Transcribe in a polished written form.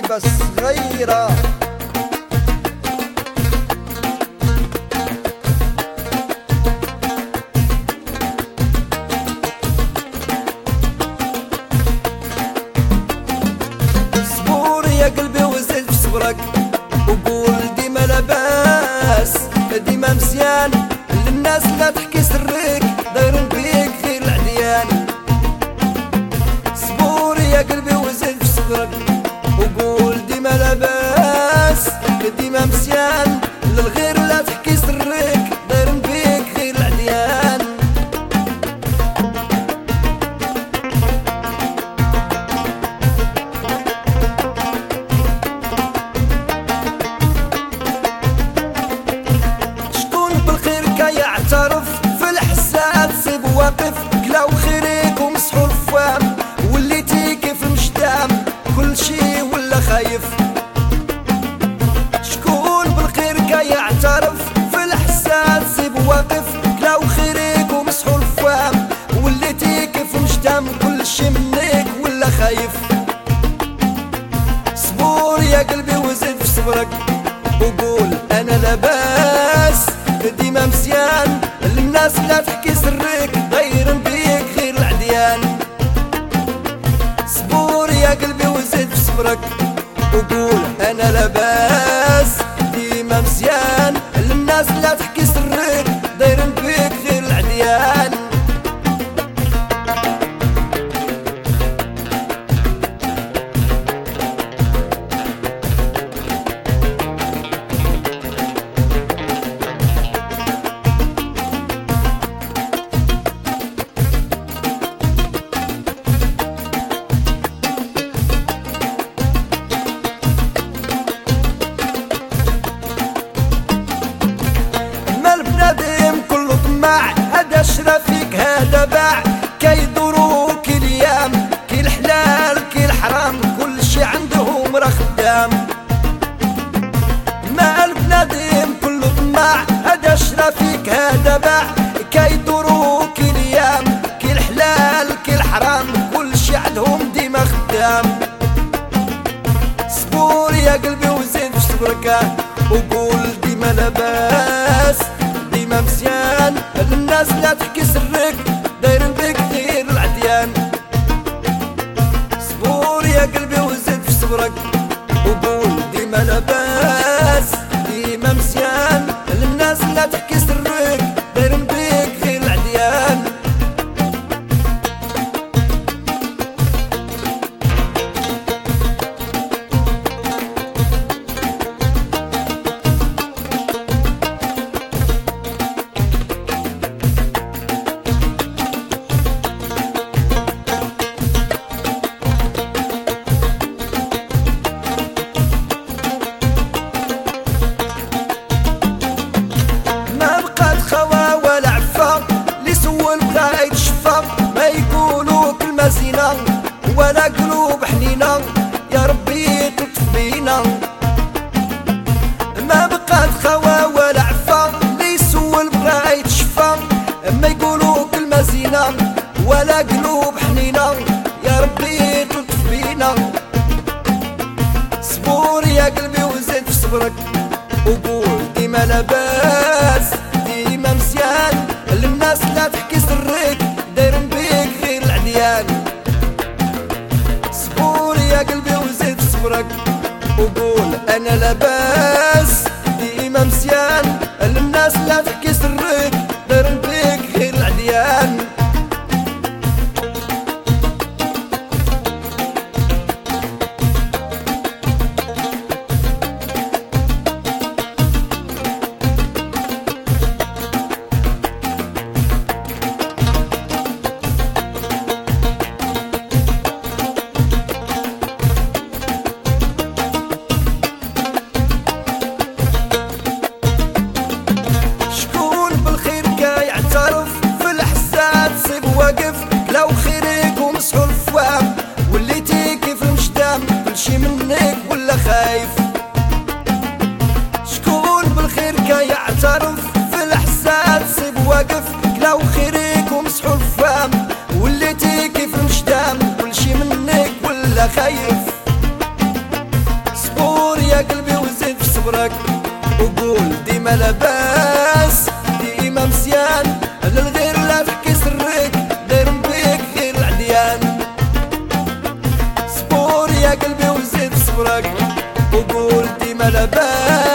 بس غيره. صبور يا قلبي وزيد في صبرك، وقول ديما لاباس ديما مزيان، للناس لا تحكي سرك دايرين بيك غير العديان. صبور يا قلبي وزيد في صبرك، وقول ديما لاباس ديما مزيان، للغير لا تحكي سرك دايرين بيك غير العديان. يعترف في الحسات سيب واقف كلاو خيريك ومسحو الفوام، وليتي كيف المجدام كل شي ولا خايف. شكون بالخير يعترف في الحسات سيب واقف كلاو خيريك ومسحو الفوام، وليتي كيف المجدام كل شي منك ولا خايف. صبور يا قلبي وزيد في صبرك، وقول انا لاباس ديما مزيان، للناس لا تحكي سرك دايرين بيك غير العديان. صبور يا قلبي وزيد في صبرك، وقول انا لاباس ديما مزيان، للناس لا تحكي سرك دايرين بيك غير العديان. هذا شرفيك هذا باع، كيدورو كي الايام كي الحلال كي الحرام كل شي عندهم راه خدام. ما البنادم كله طماع، هذا شرفيك هذا باع، كيدورو كي الايام كي الحلال كي الحرام كل شي عندهم ديما خدام. صبور يا قلبي وزيد في صبرك، وقول ديما لاباس ديما مزيان، للناس لا تحكي سرك دايرين بيك غير العديان. صبور يا قلبي وزيد في صبرك، وقول ديما لاباس ديما مزيان، للناس لا تحكي سرك دايرين بيك غير العديان. ما يقولوا كلمة زينة ولا قلوب حنينة، يا ربي تلطف بينا. ما بقات خوا ولا عفا اللي يسول بغا يتشفى، ما يقولوا كلمة زينة ولا قلوب حنينة، يا ربي تلطف بينا. صبور يا قلبي وزيد في صبرك، وقول ديما لاباس ديما مزيان، للناس لا تحكي سرك دايرين بيك غير العديان. صبور يا قلبي وزيد في صبرك، وقول انا لاباس ديما مزيان، للناس لا تحكي سرك دايرين بيك غير العديان. شي منك ولا خايف؟ شكون بالخير كيعترف في الحساد سيب واقف كلاو خيرك ومسحو الفام وليتي كيف المجدام كل شي منك ولا خايف؟ ديما لاباس ديما مزيان للغير لا تحكي سرك دايرن بيك غير العديان صبور يا قلبي وزيد صبرك وقول ديما لاباس